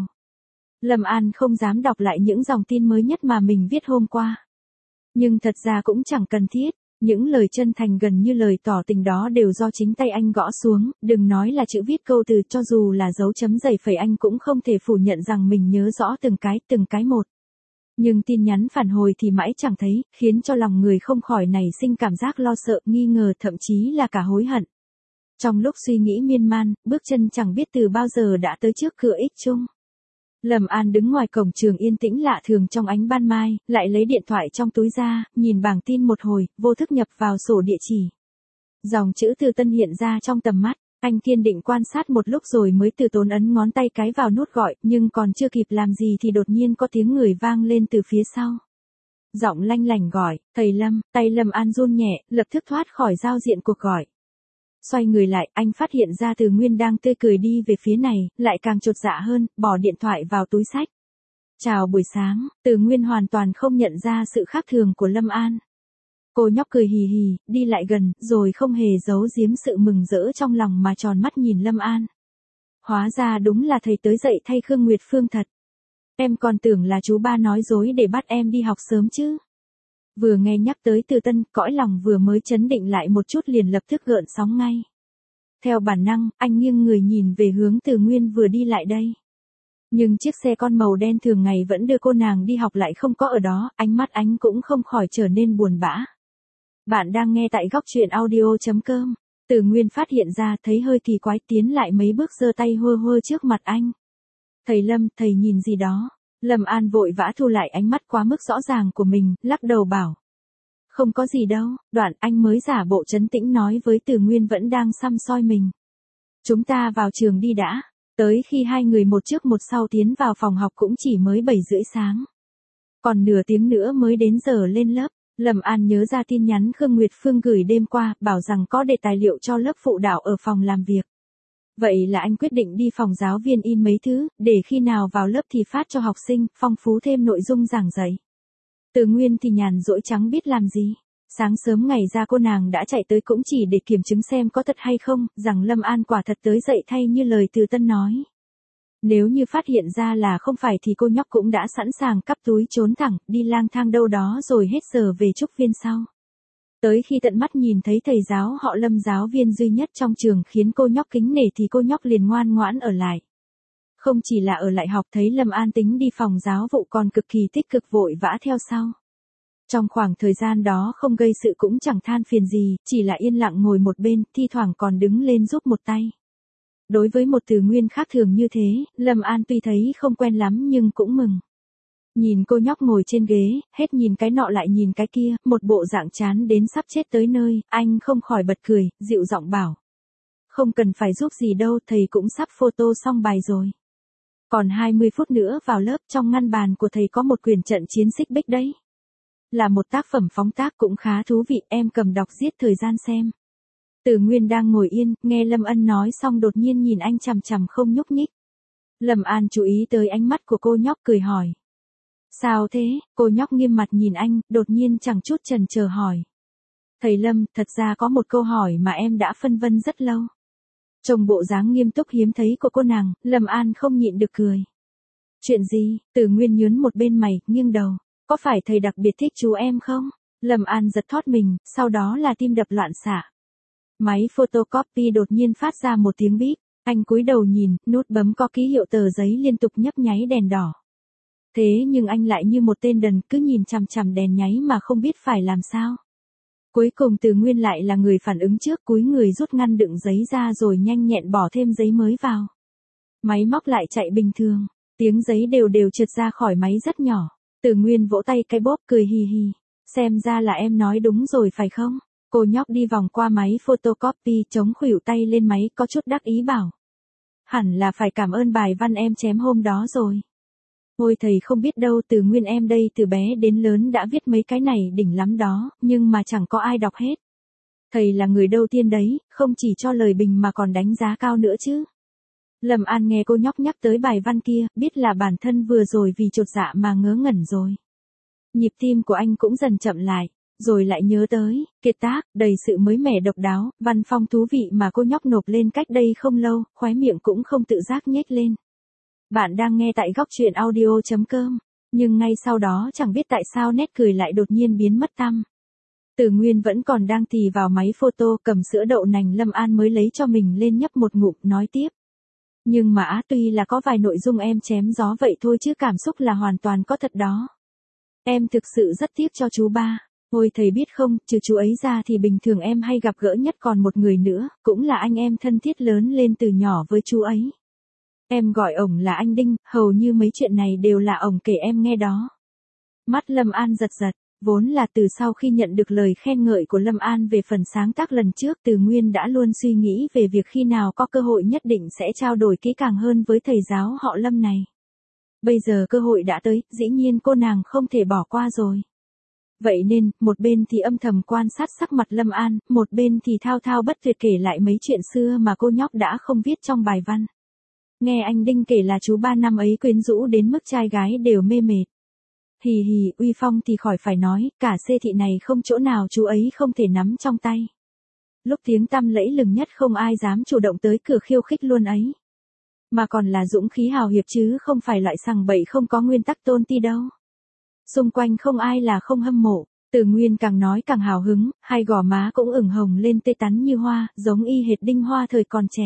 Lâm An không dám đọc lại những dòng tin mới nhất mà mình viết hôm qua. Nhưng thật ra cũng chẳng cần thiết, những lời chân thành gần như lời tỏ tình đó đều do chính tay anh gõ xuống, đừng nói là chữ viết câu từ, cho dù là dấu chấm dày phẩy anh cũng không thể phủ nhận rằng mình nhớ rõ từng cái một. Nhưng tin nhắn phản hồi thì mãi chẳng thấy, khiến cho lòng người không khỏi nảy sinh cảm giác lo sợ, nghi ngờ, thậm chí là cả hối hận. Trong lúc suy nghĩ miên man, bước chân chẳng biết từ bao giờ đã tới trước cửa Ích Trung. Lâm An đứng ngoài cổng trường yên tĩnh lạ thường trong ánh ban mai, lại lấy điện thoại trong túi ra, nhìn bảng tin một hồi, vô thức nhập vào sổ địa chỉ. Dòng chữ Từ Tân hiện ra trong tầm mắt, anh kiên định quan sát một lúc rồi mới từ tốn ấn ngón tay cái vào nút gọi, nhưng còn chưa kịp làm gì thì đột nhiên có tiếng người vang lên từ phía sau. Giọng lanh lảnh gọi, thầy Lâm, tay Lâm An run nhẹ, lập tức thoát khỏi giao diện cuộc gọi. Xoay người lại, anh phát hiện ra Từ Nguyên đang tươi cười đi về phía này, lại càng chột dạ hơn, bỏ điện thoại vào túi xách. Chào buổi sáng, Từ Nguyên hoàn toàn không nhận ra sự khác thường của Lâm An. Cô nhóc cười hì hì, đi lại gần, rồi không hề giấu giếm sự mừng rỡ trong lòng mà tròn mắt nhìn Lâm An. Hóa ra đúng là thầy tới dậy thay Khương Nguyệt Phương thật. Em còn tưởng là chú ba nói dối để bắt em đi học sớm chứ. Vừa nghe nhắc tới Từ Tân, cõi lòng vừa mới chấn định lại một chút liền lập tức gợn sóng ngay. Theo bản năng, anh nghiêng người nhìn về hướng Từ Nguyên vừa đi lại đây. Nhưng chiếc xe con màu đen thường ngày vẫn đưa cô nàng đi học lại không có ở đó, ánh mắt anh cũng không khỏi trở nên buồn bã. Bạn đang nghe tại góc truyện audio.com. Từ Nguyên phát hiện ra thấy hơi kỳ quái tiến lại mấy bước giơ tay hơ hơ trước mặt anh. Thầy Lâm, thầy nhìn gì đó? Lâm An vội vã thu lại ánh mắt quá mức rõ ràng của mình, lắc đầu bảo. Không có gì đâu, đoạn anh mới giả bộ trấn tĩnh nói với Từ Nguyên vẫn đang săm soi mình. Chúng ta vào trường đi đã. Tới khi hai người một trước một sau tiến vào phòng học cũng chỉ mới 7:30 sáng. Còn nửa tiếng nữa mới đến giờ lên lớp. Lâm An nhớ ra tin nhắn Khương Nguyệt Phương gửi đêm qua, bảo rằng có để tài liệu cho lớp phụ đạo ở phòng làm việc. Vậy là anh quyết định đi phòng giáo viên in mấy thứ, để khi nào vào lớp thì phát cho học sinh, phong phú thêm nội dung giảng dạy. Từ Nguyên thì nhàn rỗi chẳng biết làm gì. Sáng sớm ngày ra cô nàng đã chạy tới cũng chỉ để kiểm chứng xem có thật hay không, rằng Lâm An quả thật tới dậy thay như lời Từ Tân nói. Nếu như phát hiện ra là không phải thì cô nhóc cũng đã sẵn sàng cắp túi trốn thẳng, đi lang thang đâu đó rồi hết giờ về trúc viên sau. Tới khi tận mắt nhìn thấy thầy giáo họ Lâm, giáo viên duy nhất trong trường, khiến cô nhóc kính nể thì cô nhóc liền ngoan ngoãn ở lại. Không chỉ là ở lại học, thấy Lâm An tính đi phòng giáo vụ còn cực kỳ tích cực vội vã theo sau. Trong khoảng thời gian đó không gây sự cũng chẳng than phiền gì, chỉ là yên lặng ngồi một bên, thi thoảng còn đứng lên giúp một tay. Đối với một Từ Nguyên khác thường như thế, Lâm An tuy thấy không quen lắm nhưng cũng mừng. Nhìn cô nhóc ngồi trên ghế, hết nhìn cái nọ lại nhìn cái kia, một bộ dạng chán đến sắp chết tới nơi, anh không khỏi bật cười, dịu giọng bảo. Không cần phải giúp gì đâu, thầy cũng sắp photo xong bài rồi. Còn 20 phút nữa vào lớp, trong ngăn bàn của thầy có một quyển trận chiến xích bích đấy. Là một tác phẩm phóng tác cũng khá thú vị, em cầm đọc giết thời gian xem. Từ Nguyên đang ngồi yên, nghe Lâm Ân nói xong đột nhiên nhìn anh chằm chằm không nhúc nhích. Lâm An chú ý tới ánh mắt của cô nhóc cười hỏi. Sao thế? Cô nhóc nghiêm mặt nhìn anh, đột nhiên chẳng chút chần chờ hỏi. Thầy Lâm, thật ra có một câu hỏi mà em đã phân vân rất lâu. Trông bộ dáng nghiêm túc hiếm thấy của cô nàng, Lâm An không nhịn được cười. Chuyện gì? Từ Nguyên nhướng một bên mày, nghiêng đầu. Có phải thầy đặc biệt thích chú em không? Lâm An giật thót mình, sau đó là tim đập loạn xạ. Máy photocopy đột nhiên phát ra một tiếng bíp. Anh cúi đầu nhìn, nút bấm có ký hiệu tờ giấy liên tục nhấp nháy đèn đỏ. Thế nhưng anh lại như một tên đần cứ nhìn chằm chằm đèn nháy mà không biết phải làm sao. Cuối cùng Từ Nguyên lại là người phản ứng trước, cúi người rút ngăn đựng giấy ra rồi nhanh nhẹn bỏ thêm giấy mới vào. Máy móc lại chạy bình thường, tiếng giấy đều đều trượt ra khỏi máy rất nhỏ. Từ Nguyên vỗ tay cái bóp cười hì hì. Xem ra là em nói đúng rồi phải không? Cô nhóc đi vòng qua máy photocopy chống khuỷu tay lên máy có chút đắc ý bảo. Hẳn là phải cảm ơn bài văn em chém hôm đó rồi. Ôi thầy không biết đâu, Từ Nguyên em đây từ bé đến lớn đã viết mấy cái này đỉnh lắm đó, nhưng mà chẳng có ai đọc hết. Thầy là người đầu tiên đấy, không chỉ cho lời bình mà còn đánh giá cao nữa chứ. Lâm An nghe cô nhóc nhắc tới bài văn kia, biết là bản thân vừa rồi vì chột dạ mà ngớ ngẩn rồi. Nhịp tim của anh cũng dần chậm lại, rồi lại nhớ tới, kiệt tác, đầy sự mới mẻ độc đáo, văn phong thú vị mà cô nhóc nộp lên cách đây không lâu, khóe miệng cũng không tự giác nhếch lên. Bạn đang nghe tại góc truyện audio.com, nhưng ngay sau đó chẳng biết tại sao nét cười lại đột nhiên biến mất tăm. Từ Nguyên vẫn còn đang tì vào máy photo cầm sữa đậu nành, Lâm An mới lấy cho mình lên nhấp một ngụm nói tiếp. Nhưng mà tuy là có vài nội dung em chém gió vậy thôi chứ cảm xúc là hoàn toàn có thật đó. Em thực sự rất tiếc cho chú ba. Ôi thầy biết không, trừ chú ấy ra thì bình thường em hay gặp gỡ nhất còn một người nữa, cũng là anh em thân thiết lớn lên từ nhỏ với chú ấy. Em gọi ổng là anh Đinh, hầu như mấy chuyện này đều là ổng kể em nghe đó. Mắt Lâm An giật giật, vốn là từ sau khi nhận được lời khen ngợi của Lâm An về phần sáng tác lần trước, Từ Nguyên đã luôn suy nghĩ về việc khi nào có cơ hội nhất định sẽ trao đổi kỹ càng hơn với thầy giáo họ Lâm này. Bây giờ cơ hội đã tới, dĩ nhiên cô nàng không thể bỏ qua rồi. Vậy nên, một bên thì âm thầm quan sát sắc mặt Lâm An, một bên thì thao thao bất tuyệt kể lại mấy chuyện xưa mà cô nhóc đã không viết trong bài văn. Nghe anh Đinh kể là chú ba năm ấy quyến rũ đến mức trai gái đều mê mệt. Hì hì, uy phong thì khỏi phải nói, cả xê thị này không chỗ nào chú ấy không thể nắm trong tay. Lúc tiếng tăm lẫy lừng nhất không ai dám chủ động tới cửa khiêu khích luôn ấy. Mà còn là dũng khí hào hiệp chứ không phải loại sằng bậy không có nguyên tắc tôn ti đâu. Xung quanh không ai là không hâm mộ. Từ Nguyên càng nói càng hào hứng, hai gò má cũng ửng hồng lên tê tắn như hoa, giống y hệt Đinh Hoa thời còn trẻ.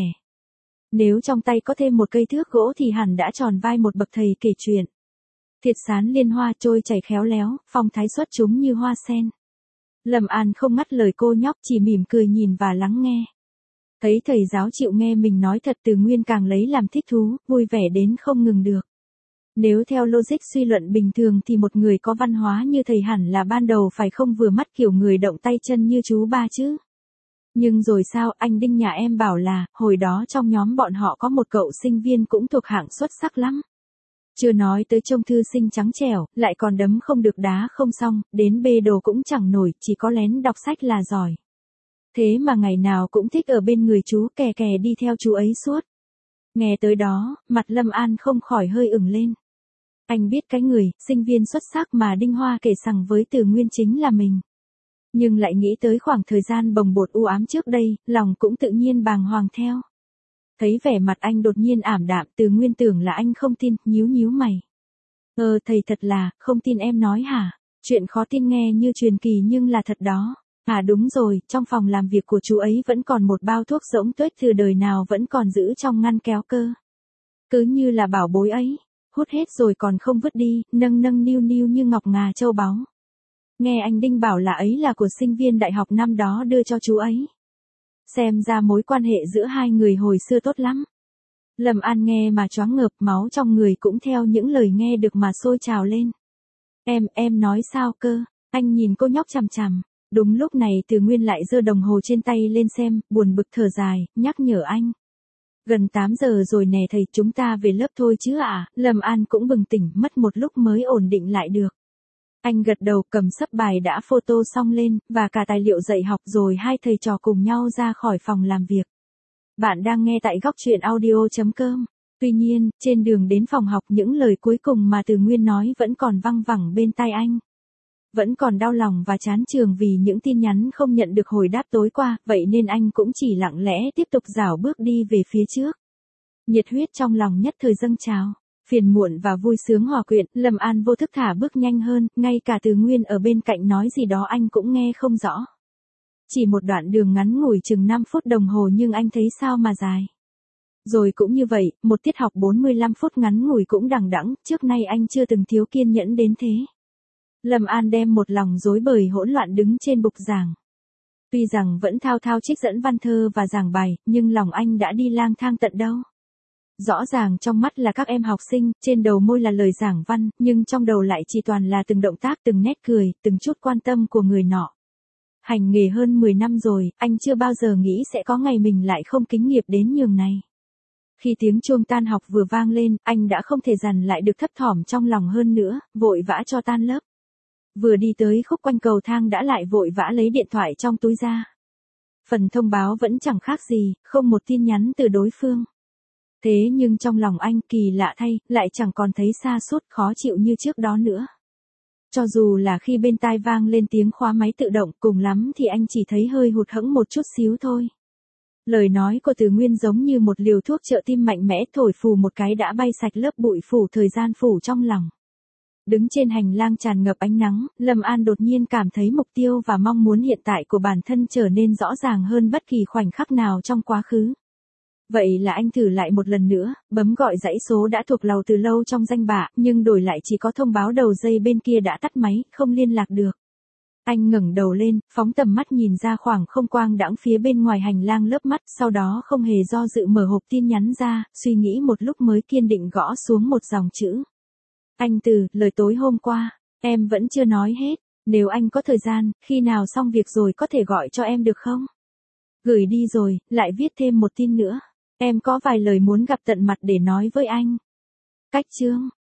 Nếu trong tay có thêm một cây thước gỗ thì hẳn đã tròn vai một bậc thầy kể chuyện. Thiệt sán liên hoa trôi chảy khéo léo, phong thái xuất chúng như hoa sen. Lâm An không ngắt lời cô nhóc, chỉ mỉm cười nhìn và lắng nghe. Thấy thầy giáo chịu nghe mình nói thật, Từ Nguyên càng lấy làm thích thú, vui vẻ đến không ngừng được. Nếu theo logic suy luận bình thường thì một người có văn hóa như thầy hẳn là ban đầu phải không vừa mắt kiểu người động tay chân như chú ba chứ. Nhưng rồi sao, anh Đinh nhà em bảo là, hồi đó trong nhóm bọn họ có một cậu sinh viên cũng thuộc hạng xuất sắc lắm. Chưa nói tới trông thư sinh trắng trẻo, lại còn đấm không được đá không xong, đến bê đồ cũng chẳng nổi, chỉ có lén đọc sách là giỏi. Thế mà ngày nào cũng thích ở bên người chú, kè kè đi theo chú ấy suốt. Nghe tới đó, mặt Lâm An không khỏi hơi ửng lên. Anh biết cái người, sinh viên xuất sắc mà Đinh Hoa kể rằng với Từ Nguyên chính là mình. Nhưng lại nghĩ tới khoảng thời gian bồng bột u ám trước đây, lòng cũng tự nhiên bàng hoàng theo. Thấy vẻ mặt anh đột nhiên ảm đạm, Từ Nguyên tưởng là anh không tin, nhíu nhíu mày. Thầy thật là, không tin em nói hả? Chuyện khó tin nghe như truyền kỳ nhưng là thật đó. À đúng rồi, trong phòng làm việc của chú ấy vẫn còn một bao thuốc rỗng tuếch từ đời nào vẫn còn giữ trong ngăn kéo cơ. Cứ như là bảo bối ấy, hút hết rồi còn không vứt đi, nâng nâng niu niu như ngọc ngà châu báu. Nghe anh Đinh bảo là ấy là của sinh viên đại học năm đó đưa cho chú ấy. Xem ra mối quan hệ giữa hai người hồi xưa tốt lắm. Lâm An nghe mà choáng ngợp, máu trong người cũng theo những lời nghe được mà sôi trào lên. Em nói sao cơ? Anh nhìn cô nhóc chằm chằm. Đúng lúc này Từ Nguyên lại giơ đồng hồ trên tay lên xem, buồn bực thở dài, nhắc nhở anh. Gần 8 giờ rồi nè thầy, chúng ta về lớp thôi chứ ạ. Lâm An cũng bừng tỉnh, mất một lúc mới ổn định lại được. Anh gật đầu, cầm sấp bài đã photo xong lên, và cả tài liệu dạy học, rồi hai thầy trò cùng nhau ra khỏi phòng làm việc. Bạn đang nghe tại góc truyện audio.com. Tuy nhiên, trên đường đến phòng học, những lời cuối cùng mà Từ Nguyên nói vẫn còn văng vẳng bên tai anh. Vẫn còn đau lòng và chán chường vì những tin nhắn không nhận được hồi đáp tối qua, vậy nên anh cũng chỉ lặng lẽ tiếp tục rảo bước đi về phía trước. Nhiệt huyết trong lòng nhất thời dâng trào, phiền muộn và vui sướng hòa quyện, Lâm An vô thức thả bước nhanh hơn, ngay cả Từ Nguyên ở bên cạnh nói gì đó anh cũng nghe không rõ. Chỉ một đoạn đường ngắn ngủi chừng 5 phút đồng hồ nhưng anh thấy sao mà dài. Rồi cũng như vậy, một tiết học 45 phút ngắn ngủi cũng đằng đẵng, trước nay anh chưa từng thiếu kiên nhẫn đến thế. Lâm An đem một lòng rối bời hỗn loạn đứng trên bục giảng. Tuy rằng vẫn thao thao trích dẫn văn thơ và giảng bài, nhưng lòng anh đã đi lang thang tận đâu. Rõ ràng trong mắt là các em học sinh, trên đầu môi là lời giảng văn, nhưng trong đầu lại chỉ toàn là từng động tác, từng nét cười, từng chút quan tâm của người nọ. Hành nghề hơn 10 năm rồi, anh chưa bao giờ nghĩ sẽ có ngày mình lại không kính nghiệp đến nhường này. Khi tiếng chuông tan học vừa vang lên, anh đã không thể dằn lại được thấp thỏm trong lòng hơn nữa, vội vã cho tan lớp. Vừa đi tới khúc quanh cầu thang đã lại vội vã lấy điện thoại trong túi ra. Phần thông báo vẫn chẳng khác gì, không một tin nhắn từ đối phương. Thế nhưng trong lòng anh, kỳ lạ thay, lại chẳng còn thấy sa sút khó chịu như trước đó nữa. Cho dù là khi bên tai vang lên tiếng khóa máy tự động, cùng lắm thì anh chỉ thấy hơi hụt hẫng một chút xíu thôi. Lời nói của Từ Nguyên giống như một liều thuốc trợ tim mạnh mẽ, thổi phù một cái đã bay sạch lớp bụi phủ thời gian phủ trong lòng. Đứng trên hành lang tràn ngập ánh nắng, Lâm An đột nhiên cảm thấy mục tiêu và mong muốn hiện tại của bản thân trở nên rõ ràng hơn bất kỳ khoảnh khắc nào trong quá khứ. Vậy là anh thử lại một lần nữa, bấm gọi dãy số đã thuộc lầu từ lâu trong danh bạ, nhưng đổi lại chỉ có thông báo đầu dây bên kia đã tắt máy, không liên lạc được. Anh ngẩng đầu lên, phóng tầm mắt nhìn ra khoảng không quang đãng phía bên ngoài hành lang lớp mắt, sau đó không hề do dự mở hộp tin nhắn ra, suy nghĩ một lúc mới kiên định gõ xuống một dòng chữ. Anh Từ, lời tối hôm qua, em vẫn chưa nói hết, nếu anh có thời gian, khi nào xong việc rồi có thể gọi cho em được không? Gửi đi rồi, lại viết thêm một tin nữa. Em có vài lời muốn gặp tận mặt để nói với anh. Cách chương.